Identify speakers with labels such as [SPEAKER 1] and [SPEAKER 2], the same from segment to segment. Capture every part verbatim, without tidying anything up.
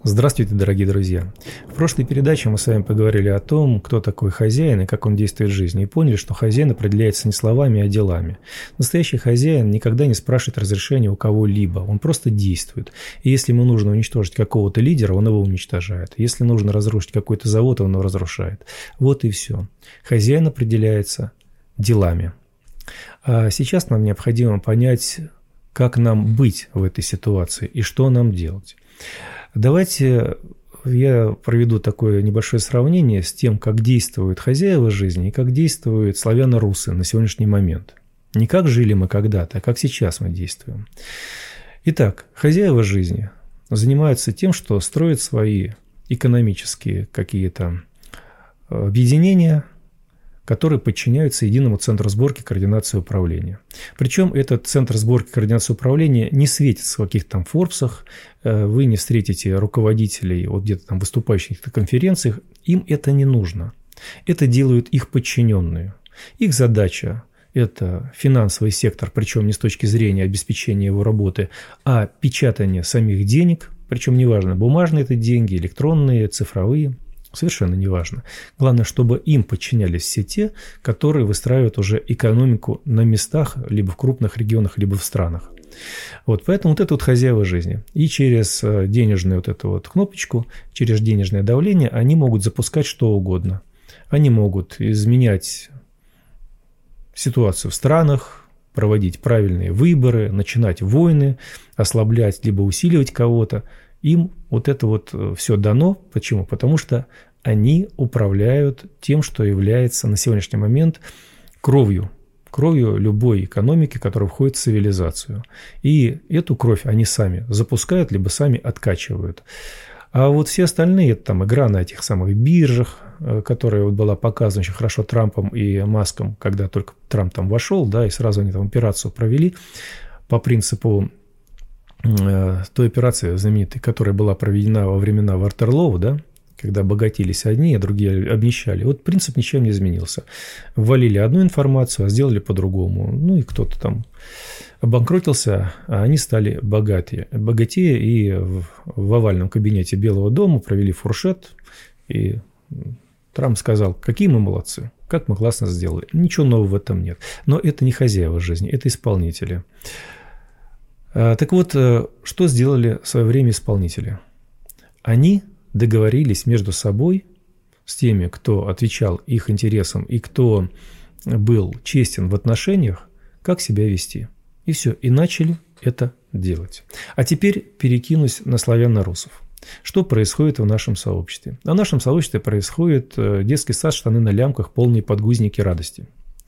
[SPEAKER 1] Здравствуйте, дорогие друзья! В прошлой передаче мы с вами поговорили о том, кто такой хозяин и как он действует в жизни, и поняли, что хозяин определяется не словами, а делами. Настоящий хозяин никогда не спрашивает разрешения у кого-либо, он просто действует. И если ему нужно уничтожить какого-то лидера, он его уничтожает. Если нужно разрушить какой-то завод, он его разрушает. Вот и все. Хозяин определяется делами. А сейчас нам необходимо понять, как нам быть в этой ситуации и что нам делать. Давайте я проведу такое небольшое сравнение с тем, как действуют хозяева жизни и как действуют славяно-русы на сегодняшний момент. Не как жили мы когда-то, а как сейчас мы действуем. Итак, хозяева жизни занимаются тем, что строят свои экономические какие-то объединения, которые подчиняются единому центру сборки, координации и управления. Причем этот центр сборки, координации и управления не светится в каких-то там Форбсах, вы не встретите руководителей вот где-то там выступающих на конференциях, им это не нужно. Это делают их подчиненные. Их задача – это финансовый сектор, причем не с точки зрения обеспечения его работы, а печатание самих денег, причем неважно, бумажные это деньги, электронные, цифровые. Совершенно неважно. Главное, чтобы им подчинялись все те, которые выстраивают уже экономику на местах, либо в крупных регионах, либо в странах. Вот, поэтому вот это вот хозяева жизни. И через денежную вот эту вот кнопочку, через денежное давление они могут запускать что угодно. Они могут изменять ситуацию в странах, проводить правильные выборы, начинать войны, ослаблять либо усиливать кого-то. Им вот это вот все дано. Почему? Потому что они управляют тем, что является на сегодняшний момент кровью. Кровью любой экономики, которая входит в цивилизацию. И эту кровь они сами запускают, либо сами откачивают. А вот все остальные, это там игра на этих самых биржах, которая вот была показана очень хорошо Трампом и Маском, когда только Трамп там вошел, да, и сразу они там операцию провели по принципу той операции знаменитой, которая была проведена во времена Ватерлоо, да, когда богатились одни, а другие обнищали. Вот принцип ничем не изменился. Ввалили одну информацию, а сделали по-другому. Ну и кто-то там обанкротился, а они стали богатее. Богатее и в, в овальном кабинете Белого дома провели фуршет, и Трамп сказал, какие мы молодцы, как мы классно сделали. Ничего нового в этом нет. Но это не хозяева жизни, это исполнители. Так вот, что сделали в свое время исполнители? Они договорились между собой с теми, кто отвечал их интересам и кто был честен в отношениях, как себя вести. И все, и начали это делать. А теперь перекинусь на славяно-русов. Что происходит в нашем сообществе? В нашем сообществе происходит детский сад, штаны на лямках, полные подгузники радости.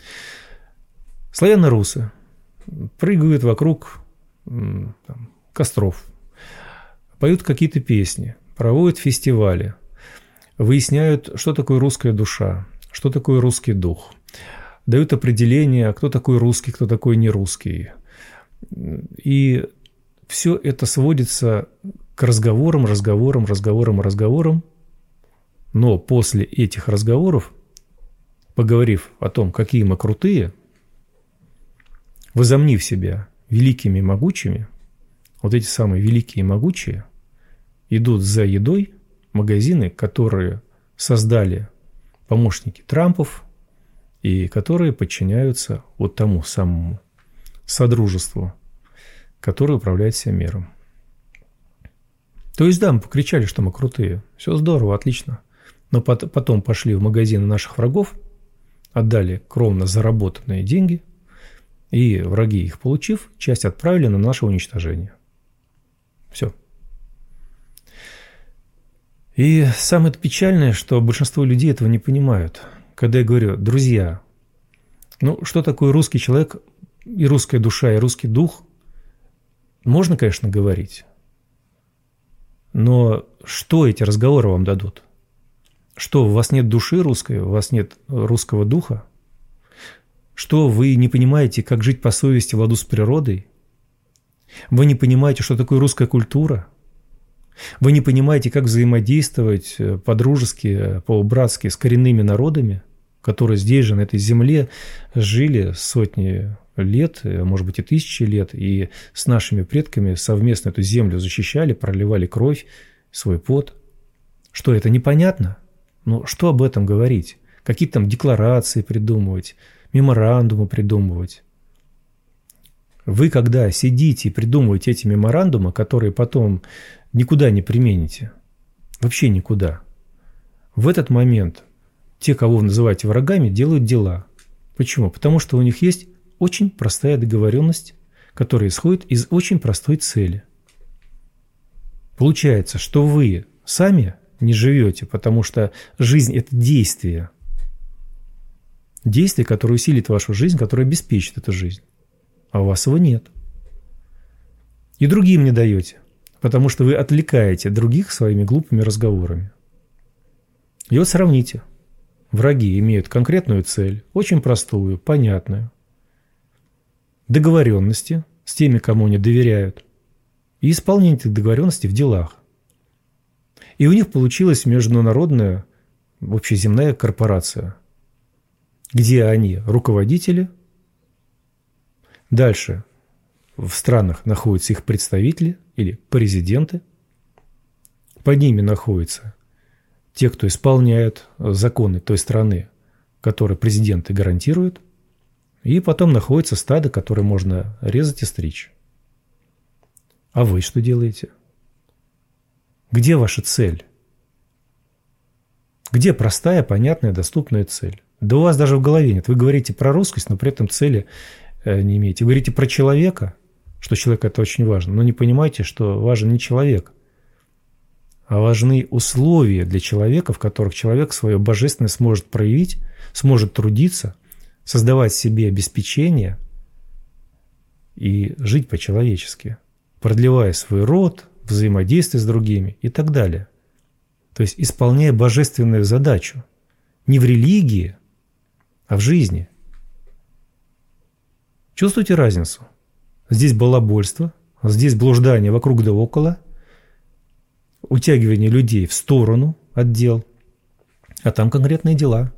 [SPEAKER 1] Славяно-русы прыгают вокруг там, костров, поют какие-то песни, проводят фестивали, выясняют, что такое русская душа, что такое русский дух, дают определение, кто такой русский, кто такой нерусский. И все это сводится к разговорам, разговорам, разговорам, разговорам. Но после этих разговоров, поговорив о том, какие мы крутые, возомнив себя великими и могучими, вот эти самые великие и могучие идут за едой в магазины, которые создали помощники Трампов и которые подчиняются вот тому самому содружеству, которое управляет всем миром. То есть, да, мы покричали, что мы крутые. Все здорово, отлично. Но потом пошли в магазины наших врагов, отдали кровно заработанные деньги, и враги, их получив, часть отправили на наше уничтожение. Все. И самое печальное, что большинство людей этого не понимают. Когда я говорю, друзья, ну что такое русский человек и русская душа, и русский дух, можно, конечно, говорить. Но что эти разговоры вам дадут? Что, у вас нет души русской, у вас нет русского духа? Что, вы не понимаете, как жить по совести в ладу с природой? Вы не понимаете, что такое русская культура? Вы не понимаете, как взаимодействовать по-дружески, по-братски с коренными народами, которые здесь же, на этой земле, жили сотни лет, может быть, и тысячи лет, и с нашими предками совместно эту землю защищали, проливали кровь свой пот. Что, это непонятно? Ну, что об этом говорить? Какие там декларации придумывать, меморандумы придумывать? Вы, когда сидите и придумываете эти меморандумы, которые потом никуда не примените, вообще никуда, в этот момент те, кого вы называете врагами, делают дела. Почему? Потому что у них есть очень простая договоренность, которая исходит из очень простой цели. Получается, что вы сами не живете, потому что жизнь – это действие. Действие, которое усилит вашу жизнь, которое обеспечит эту жизнь. А у вас его нет. И другим не даете, потому что вы отвлекаете других своими глупыми разговорами. И вот сравните. Враги имеют конкретную цель, очень простую, понятную. Договоренности с теми, кому они доверяют, и исполнение этих договоренностей в делах. И у них получилась международная общеземная корпорация, где они руководители. Дальше в странах находятся их представители или президенты. Под ними находятся те, кто исполняют законы той страны, которые президенты гарантируют. И потом находится стадо, которое можно резать и стричь. А вы что делаете? Где ваша цель? Где простая, понятная, доступная цель? Да у вас даже в голове нет. Вы говорите про русскость, но при этом цели не имеете. Вы говорите про человека, что человек – это очень важно, но не понимаете, что важен не человек, а важны условия для человека, в которых человек свое божественное сможет проявить, сможет трудиться, создавать себе обеспечение и жить по-человечески, продлевая свой род, взаимодействие с другими и так далее. То есть исполняя божественную задачу не в религии, а в жизни. Чувствуете разницу? Здесь балабольство, здесь блуждание вокруг да около, утягивание людей в сторону от дел, а там конкретные дела.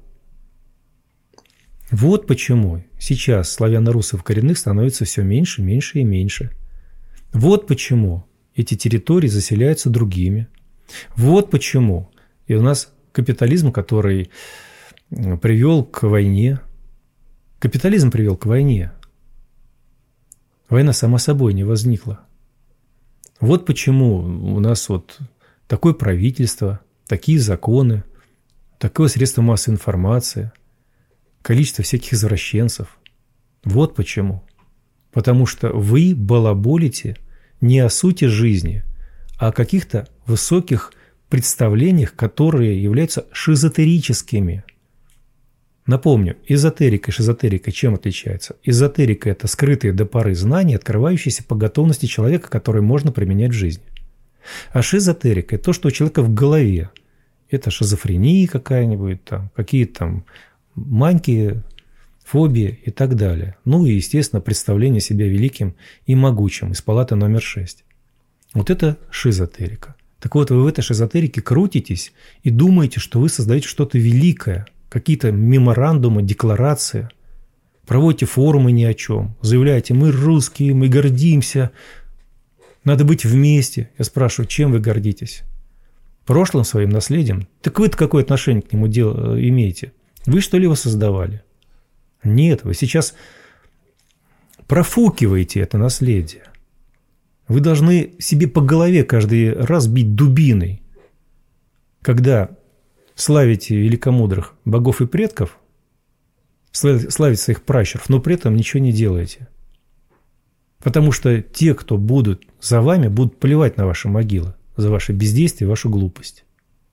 [SPEAKER 1] Вот почему сейчас славяно-русов коренных становится все меньше, меньше и меньше. Вот почему эти территории заселяются другими. Вот почему. И у нас капитализм, который привел к войне. Капитализм привел к войне. Война сама собой не возникла. Вот почему у нас вот такое правительство, такие законы, такое средство массовой информации, количество всяких извращенцев. Вот почему. Потому что вы балаболите не о сути жизни, а о каких-то высоких представлениях, которые являются шизотерическими. Напомню, эзотерика и шизотерика чем отличаются? Эзотерика – это скрытые до поры знания, открывающиеся по готовности человека, которые можно применять в жизни. А шизотерика – это то, что у человека в голове. Это шизофрения какая-нибудь, там, какие-то там маньки, фобии и так далее. Ну и, естественно, представление себя великим и могучим из палаты номер шесть. Вот это шизотерика. Так вот, вы в этой шизотерике крутитесь и думаете, что вы создаете что-то великое, какие-то меморандумы, декларации, проводите форумы ни о чем, заявляете: мы русские, мы гордимся, надо быть вместе. Я спрашиваю, чем вы гордитесь? Прошлым своим наследием? Так вы-то какое отношение к нему дел- имеете? Вы что ли его создавали? Нет, вы сейчас профукиваете это наследие. Вы должны себе по голове каждый раз бить дубиной, когда славите великомудрых богов и предков, славите своих пращуров, но при этом ничего не делаете. Потому что те, кто будут за вами, будут плевать на ваши могилы, за ваше бездействие и вашу глупость.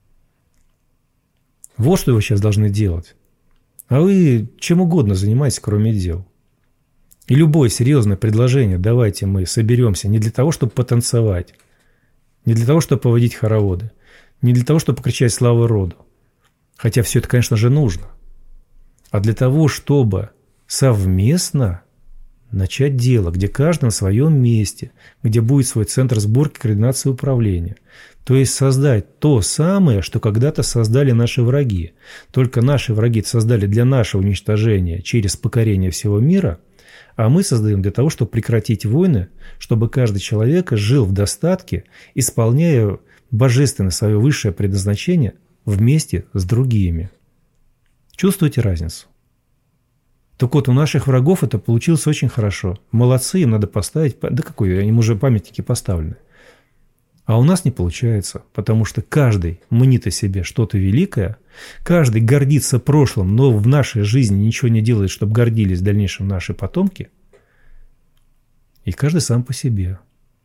[SPEAKER 1] Вот что вы сейчас должны делать. А вы чем угодно занимаетесь, кроме дел. И любое серьезное предложение: давайте мы соберемся не для того, чтобы потанцевать, не для того, чтобы поводить хороводы, не для того, чтобы покричать славу роду, хотя все это, конечно же, нужно, а для того, чтобы совместно начать дело, где каждый на своем месте, где будет свой центр сборки, координации и управления. То есть создать то самое, что когда-то создали наши враги. Только наши враги создали для нашего уничтожения через покорение всего мира, а мы создаем для того, чтобы прекратить войны, чтобы каждый человек жил в достатке, исполняя божественное, свое высшее предназначение вместе с другими. Чувствуете разницу? Так вот, у наших врагов это получилось очень хорошо. Молодцы, им надо поставить... Да какой, им уже памятники поставлены. А у нас не получается, потому что каждый мнит о себе что-то великое, каждый гордится прошлым, но в нашей жизни ничего не делает, чтобы гордились в дальнейшем наши потомки, и каждый сам по себе.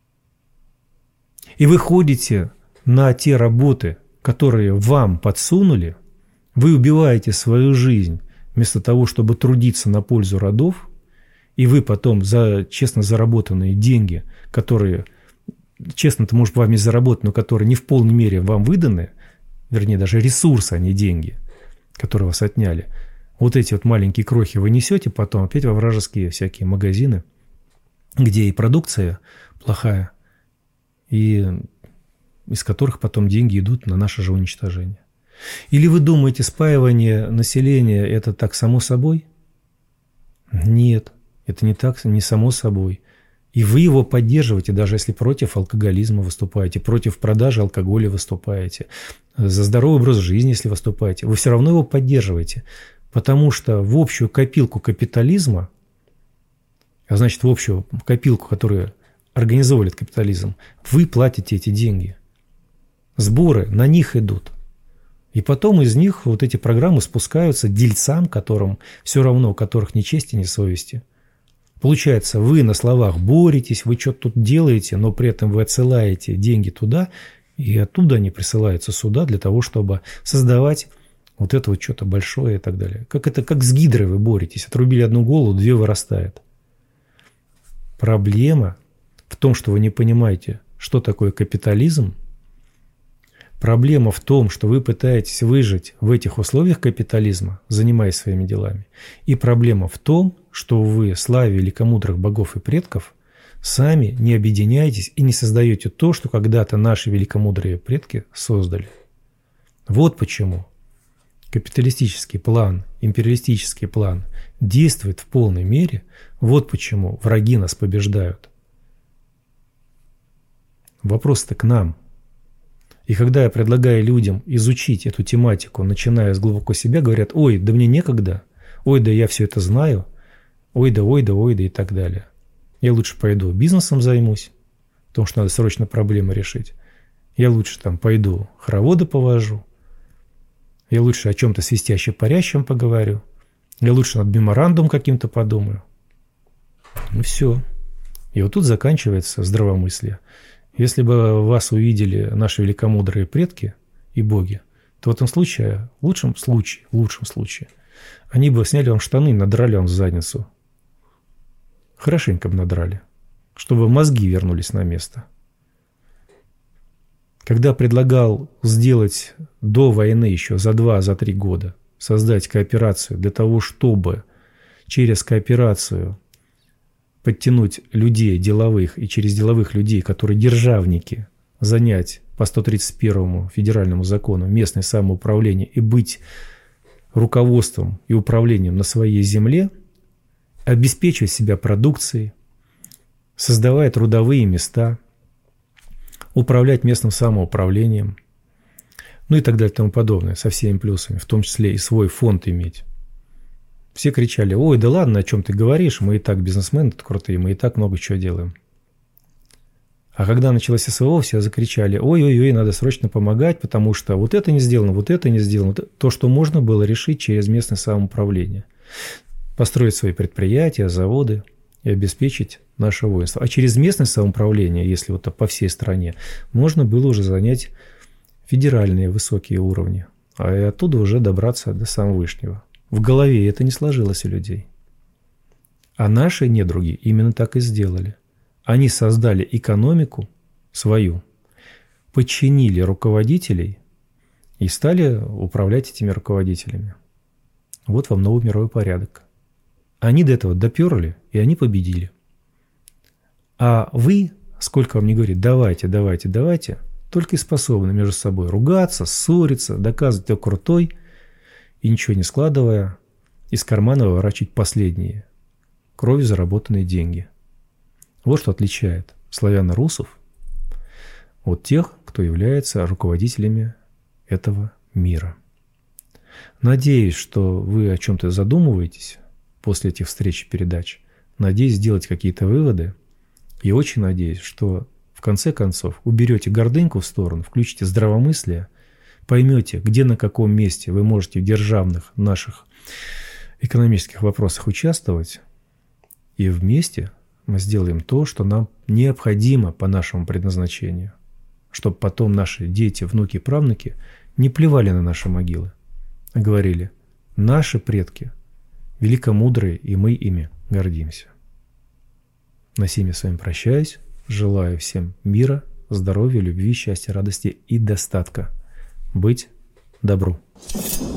[SPEAKER 1] И вы ходите на те работы, которые вам подсунули, вы убиваете свою жизнь вместо того, чтобы трудиться на пользу родов, и вы потом за честно заработанные деньги, которые... честно-то, может, вами заработать, но которые не в полной мере вам выданы, вернее, даже ресурсы, а не деньги, которые вас отняли, вот эти вот маленькие крохи вы несете потом опять во вражеские всякие магазины, где и продукция плохая, и из которых потом деньги идут на наше же уничтожение. Или вы думаете, спаивание населения – это так само собой? Нет, это не так, не само собой. И вы его поддерживаете, даже если против алкоголизма выступаете, против продажи алкоголя выступаете, за здоровый образ жизни, если выступаете, вы все равно его поддерживаете, потому что в общую копилку капитализма, а значит, в общую копилку, которую организовали этот капитализм, вы платите эти деньги. Сборы на них идут. И потом из них вот эти программы спускаются дельцам, которым все равно, у которых ни чести, ни совести. Получается, вы на словах боретесь, вы что-то тут делаете, но при этом вы отсылаете деньги туда, и оттуда они присылаются сюда для того, чтобы создавать вот это вот что-то большое и так далее. Как это, как с гидрой вы боретесь. Отрубили одну голову, две вырастает. Проблема в том, что вы не понимаете, что такое капитализм. Проблема в том, что вы пытаетесь выжить в этих условиях капитализма, занимаясь своими делами. И проблема в том, что вы, славе великомудрых богов и предков, сами не объединяетесь и не создаете то, что когда-то наши великомудрые предки создали. Вот почему капиталистический план, империалистический план действует в полной мере. Вот почему враги нас побеждают. Вопрос-то к нам. И когда я предлагаю людям изучить эту тематику, начиная с глубоко себя, говорят: ой, да мне некогда, ой, да я все это знаю, ой, да, ой, да, ой, да и так далее. Я лучше пойду бизнесом займусь, потому что надо срочно проблемы решить. Я лучше там пойду хороводы повожу, я лучше о чем-то свистяще-парящем поговорю, я лучше над меморандум каким-то подумаю. И все. И вот тут заканчивается здравомыслие. Если бы вас увидели наши великомудрые предки и боги, то в этом случае, в лучшем случае, в лучшем случае, они бы сняли вам штаны и надрали вам в задницу. Хорошенько бы надрали, чтобы мозги вернулись на место. Когда предлагал сделать до войны еще за два, за три года, создать кооперацию для того, чтобы через кооперацию подтянуть людей деловых и через деловых людей, которые державники, занять по сто тридцать первому федеральному закону местное самоуправление и быть руководством и управлением на своей земле, обеспечивать себя продукцией, создавая трудовые места, управлять местным самоуправлением, ну и так далее и тому подобное, со всеми плюсами, в том числе и свой фонд иметь. Все кричали: ой, да ладно, о чем ты говоришь, мы и так бизнесмены крутые, мы и так много чего делаем. А когда началось СВО, все закричали: ой-ой-ой, надо срочно помогать, потому что вот это не сделано, вот это не сделано. То, что можно было решить через местное самоуправление. Построить свои предприятия, заводы и обеспечить наше воинство. А через местное самоуправление, если вот по всей стране, можно было уже занять федеральные высокие уровни, а и оттуда уже добраться до самого вышнего. В голове это не сложилось у людей. А наши недруги именно так и сделали. Они создали экономику свою, подчинили руководителей и стали управлять этими руководителями. Вот вам новый мировой порядок. Они до этого доперли, и они победили. А вы, сколько вам не говорит, давайте, давайте, давайте, только и способны между собой ругаться, ссориться, доказывать, кто крутой, и ничего не складывая, из кармана выворачивать последние, кровью заработанные деньги. Вот что отличает славяно-русов от тех, кто кто является руководителями этого мира. Надеюсь, что вы о чем-то задумываетесь после этих встреч и передач. Надеюсь сделать какие-то выводы. И очень надеюсь, что в конце концов уберете гордыньку в сторону, включите здравомыслие, поймете, где на каком месте вы можете в державных наших экономических вопросах участвовать, и вместе мы сделаем то, что нам необходимо по нашему предназначению, чтобы потом наши дети, внуки, правнуки не плевали на наши могилы, а говорили: наши предки великомудрые, и мы ими гордимся. На сим я с вами прощаюсь. Желаю всем мира, здоровья, любви, счастья, радости и достатка. Быть добру.